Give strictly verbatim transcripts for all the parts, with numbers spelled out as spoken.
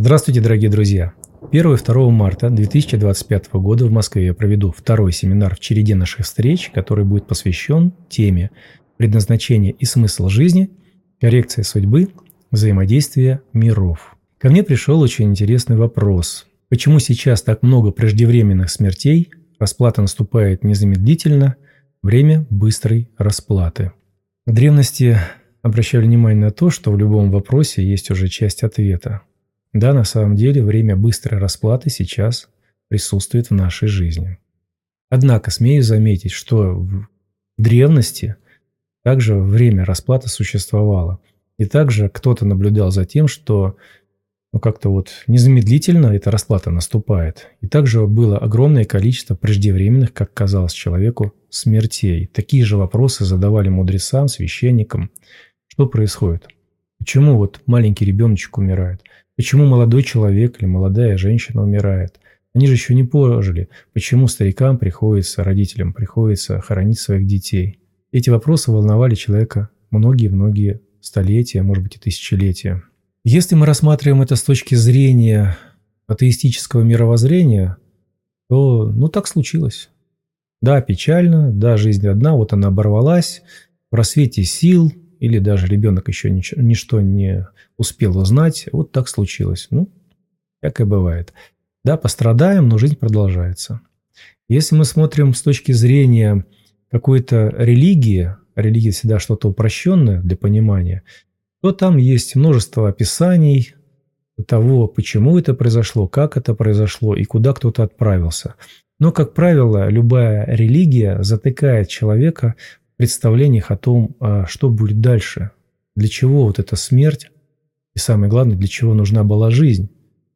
Здравствуйте, дорогие друзья! первого и второго марта две тысячи двадцать пятого года в Москве я проведу второй семинар в череде наших встреч, который будет посвящен теме предназначения и смысл жизни, коррекция судьбы, взаимодействие миров. Ко мне пришел очень интересный вопрос. Почему сейчас так много преждевременных смертей, расплата наступает незамедлительно, время быстрой расплаты? В древности обращали внимание на то, что в любом вопросе есть уже часть ответа. Да, на самом деле время быстрой расплаты сейчас присутствует в нашей жизни. Однако смею заметить, что в древности также время расплаты существовало. И также кто-то наблюдал за тем, что ну, как-то вот незамедлительно эта расплата наступает. И также было огромное количество преждевременных, как казалось человеку, смертей. Такие же вопросы задавали мудрецам, священникам. Что происходит? Почему вот маленький ребеночек умирает? Почему молодой человек или молодая женщина умирает? Они же еще не пожили. Почему старикам приходится, родителям приходится хоронить своих детей? Эти вопросы волновали человека многие-многие столетия, может быть и тысячелетия. Если мы рассматриваем это с точки зрения атеистического мировоззрения, то ну так случилось. Да, печально, да, жизнь одна, вот она оборвалась, в рассвете сил, или даже ребенок еще ничего, ничто не успел узнать, вот так случилось. Ну, всякое бывает. Да, пострадаем, но жизнь продолжается. Если мы смотрим с точки зрения какой-то религии, религия всегда что-то упрощенное для понимания, то там есть множество описаний того, почему это произошло, как это произошло и куда кто-то отправился. Но, как правило, любая религия затыкает человека в представлениях о том, что будет дальше, для чего вот эта смерть, и самое главное, для чего нужна была жизнь.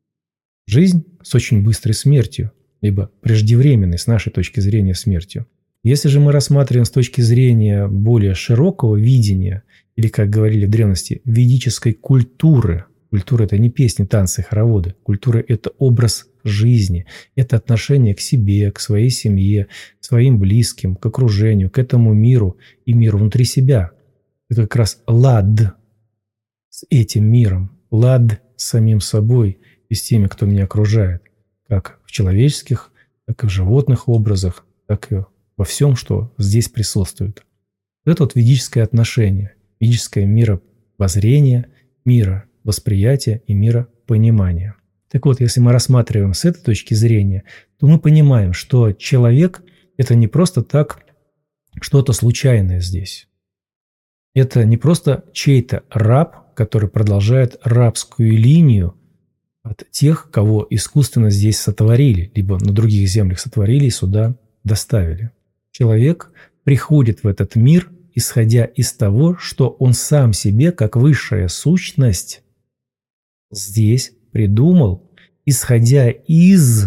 Жизнь с очень быстрой смертью, либо преждевременной с нашей точки зрения смертью. Если же мы рассматриваем с точки зрения более широкого видения, или, как говорили в древности, ведической культуры, культура – это не песни, танцы, хороводы, культура – это образ жизни, это отношение к себе, к своей семье, к своим близким, к окружению, к этому миру и миру внутри себя. Это как раз лад с этим миром, лад с самим собой и с теми, кто меня окружает, как в человеческих, так и в животных образах, так и во всем, что здесь присутствует. Это вот ведическое отношение, ведическое мировоззрение, мировосприятие и миропонимание. Так вот, если мы рассматриваем с этой точки зрения, то мы понимаем, что человек – это не просто так что-то случайное здесь. Это не просто чей-то раб, который продолжает рабскую линию от тех, кого искусственно здесь сотворили, либо на других землях сотворили и сюда доставили. Человек приходит в этот мир, исходя из того, что он сам себе, как высшая сущность, здесь придумал, исходя из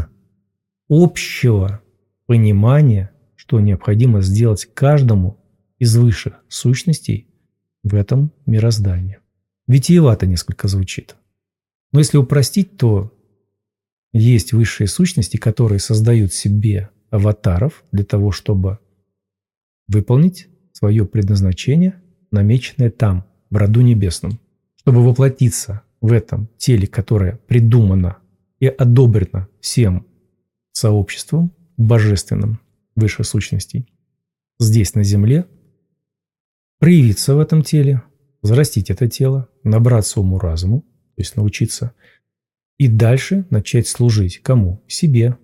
общего понимания, что необходимо сделать каждому из высших сущностей в этом мироздании. Витиевато несколько звучит. Но если упростить, то есть высшие сущности, которые создают себе аватаров для того, чтобы выполнить свое предназначение, намеченное там, в роду небесном, чтобы воплотиться в этом теле, которое придумано и одобрено всем сообществом божественным высших сущностей, здесь на земле, проявиться в этом теле, взрастить это тело, набраться уму-разуму, то есть научиться, и дальше начать служить кому? Себе,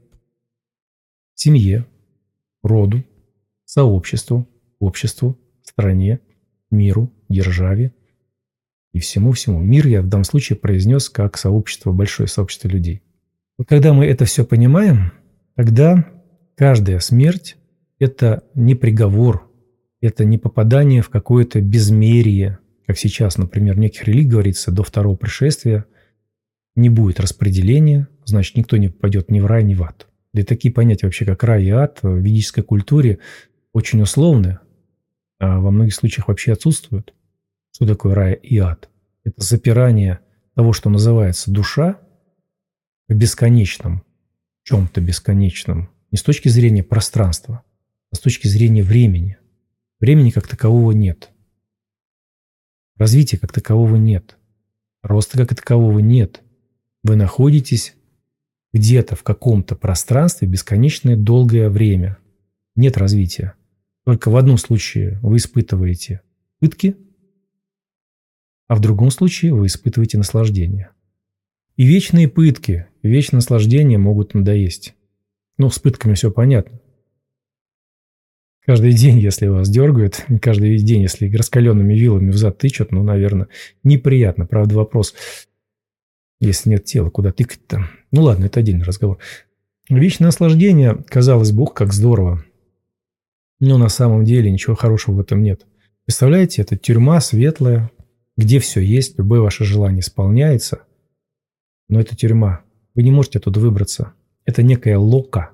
семье, роду, сообществу, обществу, стране, миру, державе и всему-всему. Мир я в данном случае произнес как сообщество, большое сообщество людей. Вот когда мы это все понимаем, тогда каждая смерть – это не приговор, это не попадание в какое-то безмерие, как сейчас, например, в неких религиях говорится, до второго пришествия не будет распределения, значит, никто не попадет ни в рай, ни в ад. Да и такие понятия вообще, как рай и ад, в ведической культуре очень условны, а во многих случаях вообще отсутствуют. Что такое рай и ад? Это запирание того, что называется душа, в бесконечном, чем-то бесконечном, не с точки зрения пространства, а с точки зрения времени. Времени как такового нет. Развития как такового нет. Роста как такового нет. Вы находитесь где-то в каком-то пространстве бесконечное долгое время. Нет развития. Только в одном случае вы испытываете пытки, а в другом случае вы испытываете наслаждение. И вечные пытки, и вечное наслаждение могут надоесть. Ну, с пытками все понятно. Каждый день, если вас дергают, каждый день, если раскаленными вилами взад тычут, ну, наверное, неприятно. Правда, вопрос, если нет тела, куда тыкать-то? Ну, ладно, это отдельный разговор. Вечное наслаждение, казалось бы, как здорово. Но на самом деле ничего хорошего в этом нет. Представляете, это тюрьма светлая, где все есть, любое ваше желание исполняется. Но это тюрьма. Вы не можете оттуда выбраться. Это некая лока,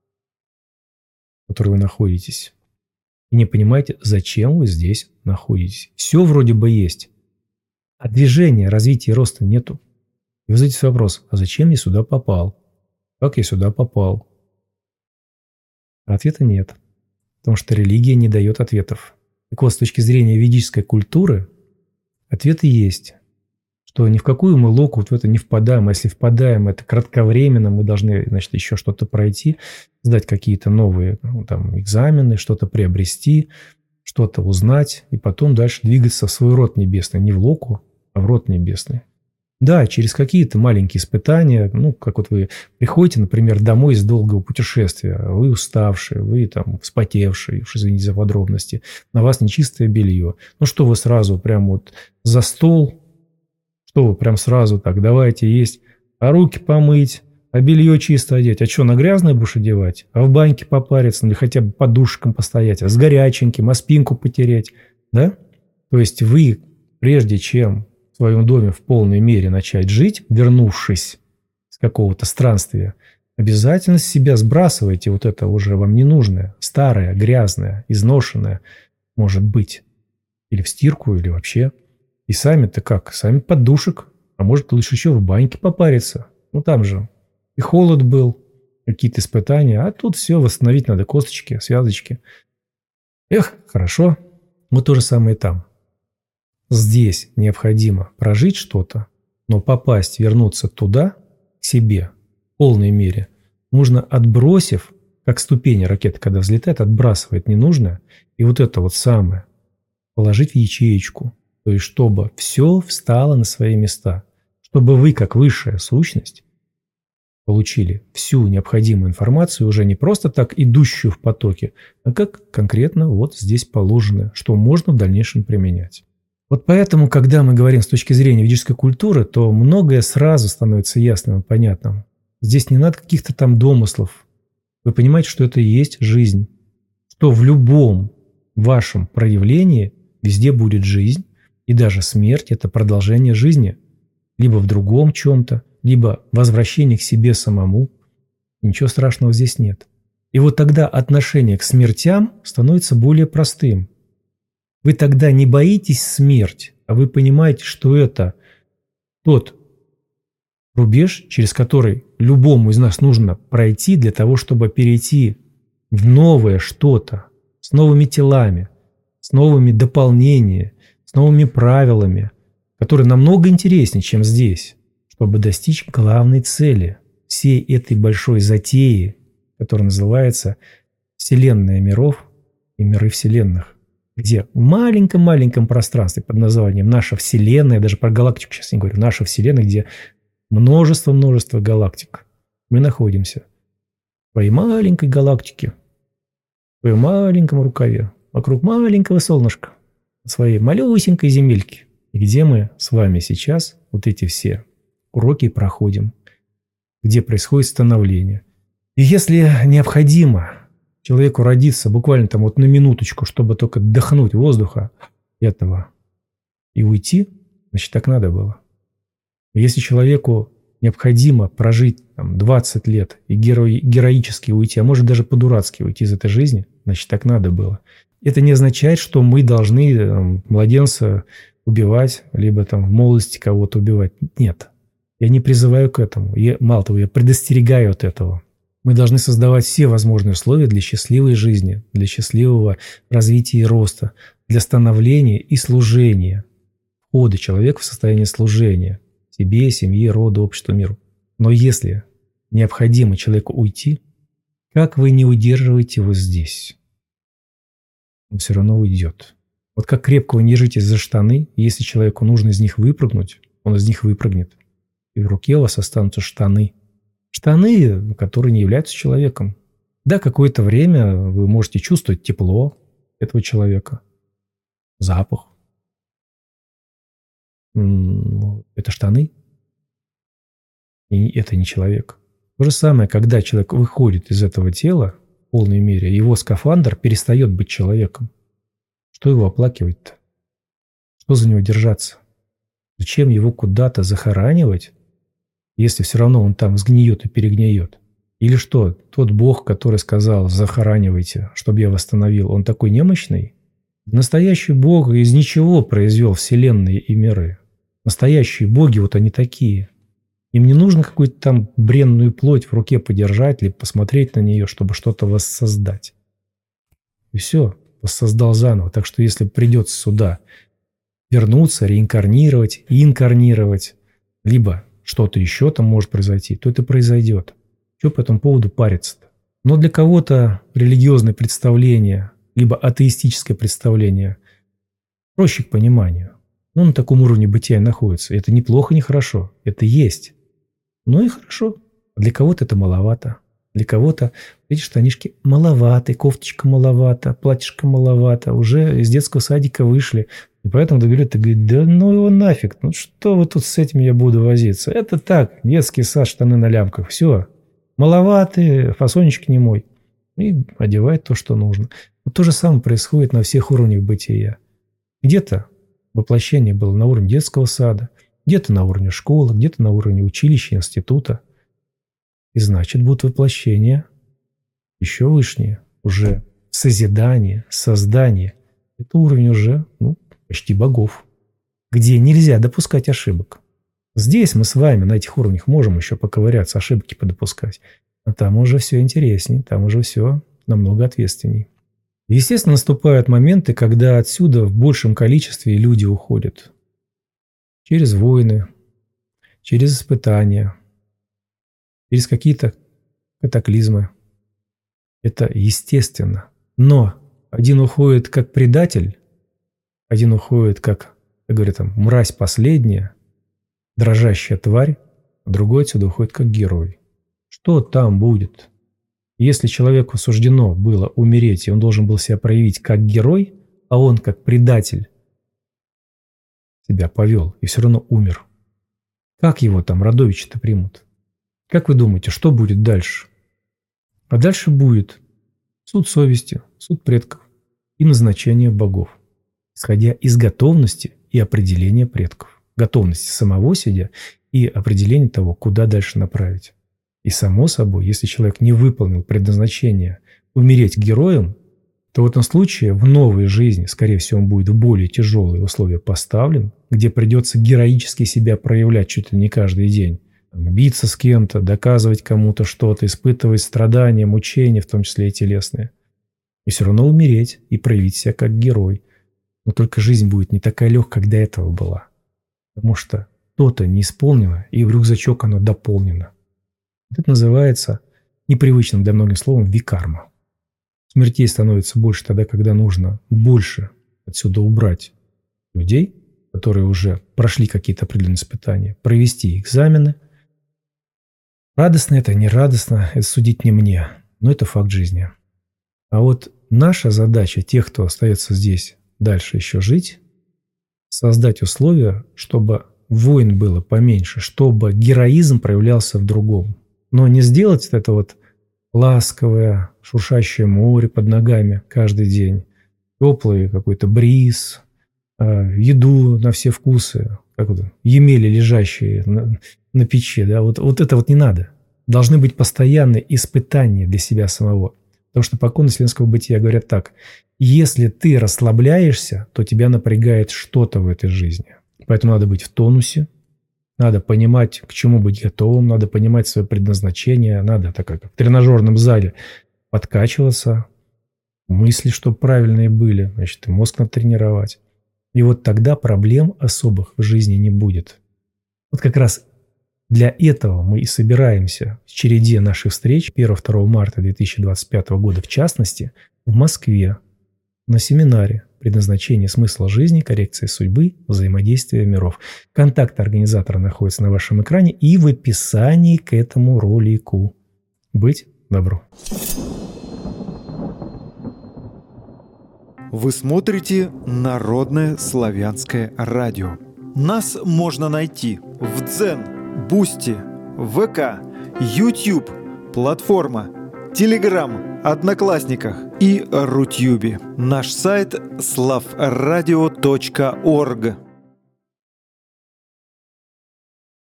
в которой вы находитесь. И не понимаете, зачем вы здесь находитесь. Все вроде бы есть. А движения, развития и роста нету. И вы задаетесь вопрос, а зачем я сюда попал? Как я сюда попал? А ответа нет. Потому что религия не дает ответов. Так вот, с точки зрения ведической культуры, ответы есть. Что ни в какую мы локу вот в это не впадаем. А если впадаем, это кратковременно, мы должны, значит, еще что-то пройти, сдать какие-то новые ну, там, экзамены, что-то приобрести, что-то узнать, и потом дальше двигаться в свой род небесный. Не в локу, а в род небесный. Да, через какие-то маленькие испытания, ну, как вот вы приходите, например, домой из долгого путешествия, вы уставшие, вы там вспотевшие, уж извините за подробности, на вас нечистое белье. Ну, что вы сразу прям вот за стол, что вы прям сразу так, давайте есть, а руки помыть, а белье чисто одеть, а что, на грязное будешь одевать, а в баньке попариться, или хотя бы подушком постоять, а с горяченьким, а спинку потереть, да? То есть вы, прежде чем в своем доме в полной мере начать жить, вернувшись с какого-то странствия, обязательно с себя сбрасывайте вот это уже вам ненужное, старое, грязное, изношенное, может быть, или в стирку, или вообще. И сами-то как? Сами под душек, а может лучше еще в баньке попариться. Ну там же и холод был, какие-то испытания, а тут все восстановить надо, косточки, связочки. Эх, хорошо, вот то же самое и там. Здесь необходимо прожить что-то, но попасть, вернуться туда, к себе, в полной мере, нужно, отбросив, как ступени ракеты, когда взлетает, отбрасывает ненужное, и вот это вот самое положить в ячеечку, то есть чтобы все встало на свои места, чтобы вы, как высшая сущность, получили всю необходимую информацию, уже не просто так идущую в потоке, а как конкретно вот здесь положено, что можно в дальнейшем применять. Вот поэтому, когда мы говорим с точки зрения ведической культуры, то многое сразу становится ясным и понятным. Здесь не надо каких-то там домыслов. Вы понимаете, что это и есть жизнь. Что в любом вашем проявлении везде будет жизнь, и даже смерть – это продолжение жизни. Либо в другом чем-то, либо возвращение к себе самому. Ничего страшного здесь нет. И вот тогда отношение к смертям становится более простым. Вы тогда не боитесь смерть, а вы понимаете, что это тот рубеж, через который любому из нас нужно пройти для того, чтобы перейти в новое что-то, с новыми телами, с новыми дополнениями, с новыми правилами, которые намного интереснее, чем здесь, чтобы достичь главной цели всей этой большой затеи, которая называется Вселенная миров и миры вселенных. Где в маленьком-маленьком пространстве под названием наша Вселенная, даже про галактику сейчас не говорю, наша Вселенная, где множество-множество галактик, мы находимся в своей маленькой галактике, в своем маленьком рукаве, вокруг маленького солнышка, своей малюсенькой земельки, и где мы с вами сейчас вот эти все уроки проходим, где происходит становление. И если необходимо человеку родиться буквально там вот на минуточку, чтобы только вдохнуть воздуха этого и уйти, значит, так надо было. Если человеку необходимо прожить там, двадцать лет и геро- героически уйти, а может даже по-дурацки уйти из этой жизни, значит, так надо было. Это не означает, что мы должны там, младенца убивать, либо там в молодости кого-то убивать. Нет. Я не призываю к этому. Я, мало того, я предостерегаю от этого. Мы должны создавать все возможные условия для счастливой жизни, для счастливого развития и роста, для становления и служения, входа человека в состояние служения себе, семье, роду, обществу, миру. Но если необходимо человеку уйти, как вы не удерживаете его здесь, он все равно уйдет. Вот как крепко вы не держитесь за штаны, и если человеку нужно из них выпрыгнуть, он из них выпрыгнет. И в руке у вас останутся штаны. Штаны, которые не являются человеком. Да, какое-то время вы можете чувствовать тепло этого человека, запах. Это штаны, и это не человек. То же самое, когда человек выходит из этого тела в полной мере, его скафандр перестает быть человеком. Что его оплакивать-то? Что за него держаться? Зачем его куда-то захоранивать, если все равно он там сгниет и перегниет? Или что, тот Бог, который сказал «захоранивайте, чтобы я восстановил», он такой немощный? Настоящий Бог из ничего произвел вселенные и миры. Настоящие боги вот они такие. Им не нужно какую-то там бренную плоть в руке подержать или посмотреть на нее, чтобы что-то воссоздать. И все, воссоздал заново. Так что если придется сюда вернуться, реинкарнировать, инкарнировать, либо что-то еще там может произойти, то это произойдет. Что по этому поводу париться-то? Но для кого-то религиозное представление, либо атеистическое представление проще к пониманию. Ну, на таком уровне бытия находится. Это неплохо, не хорошо. Это есть. Ну и хорошо. Для кого-то это маловато. Для кого-то эти штанишки маловаты, кофточка маловато, платьишко маловато. Уже из детского садика вышли. И поэтому договорят и говорят, да ну его нафиг. Ну что вы тут с этим я буду возиться? Это так, детский сад, штаны на лямках. Все. Маловаты, фасончик не мой. И одевает то, что нужно. Вот то же самое происходит на всех уровнях бытия. Где-то воплощение было на уровне детского сада, где-то на уровне школы, где-то на уровне училища, института. И значит, будут воплощения еще вышние, уже созидание, создание. Это уровень уже ну, почти богов, где нельзя допускать ошибок. Здесь мы с вами на этих уровнях можем еще поковыряться, ошибки подопускать. А там уже все интересней, там уже все намного ответственней. Естественно, наступают моменты, когда отсюда в большем количестве люди уходят. Через войны, через испытания, через какие-то катаклизмы. Это естественно. Но один уходит как предатель, один уходит как, как говорят там, мразь последняя, дрожащая тварь, а другой отсюда уходит как герой. Что там будет? Если человеку суждено было умереть, и он должен был себя проявить как герой, а он как предатель себя повел и все равно умер, как его там родовичи-то примут? Как вы думаете, что будет дальше? А дальше будет суд совести, суд предков и назначение богов, исходя из готовности и определения предков. Готовности самого себя и определения того, куда дальше направить. И само собой, если человек не выполнил предназначение умереть героем, то в этом случае в новой жизни, скорее всего, он будет в более тяжелые условия поставлен, где придется героически себя проявлять чуть ли не каждый день. Биться с кем-то, доказывать кому-то что-то, испытывать страдания, мучения, в том числе и телесные. И все равно умереть и проявить себя как герой. Но только жизнь будет не такая легкая, как до этого была. Потому что то-то не исполнено, и в рюкзачок оно дополнено. Это называется непривычным для многих словом викарма. Смертей становится больше тогда, когда нужно больше отсюда убрать людей, которые уже прошли какие-то определенные испытания, провести экзамены. Радостно это, не радостно, это судить не мне, но это факт жизни. А вот наша задача, тех, кто остается здесь дальше еще жить, создать условия, чтобы войн было поменьше, чтобы героизм проявлялся в другом. Но не сделать это вот ласковое, шуршащее море под ногами каждый день, теплый какой-то бриз, еду на все вкусы, как вот емели, лежащие на, на печи. Да? Вот, вот это вот не надо. Должны быть постоянные испытания для себя самого. Потому что по закону вселенского бытия говорят так: если ты расслабляешься, то тебя напрягает что-то в этой жизни. Поэтому надо быть в тонусе, надо понимать, к чему быть готовым, надо понимать свое предназначение, надо, так как в тренажерном зале, подкачиваться, мысли, чтобы правильные были, значит, и мозг надо тренировать. И вот тогда проблем особых в жизни не будет. Вот как раз для этого мы и собираемся в череде наших встреч первого-второго марта две тысячи двадцать пятого года, в частности, в Москве, на семинаре «Предназначение смысла жизни, коррекция судьбы, взаимодействие миров». Контакт организатора находится на вашем экране и в описании к этому ролику. Быть добру. Вы смотрите Народное славянское радио. Нас можно найти в Дзен, Бусти, ВК, YouTube, платформа, Телеграм, Одноклассниках и Рутюбе. Наш сайт славрадио точка орг.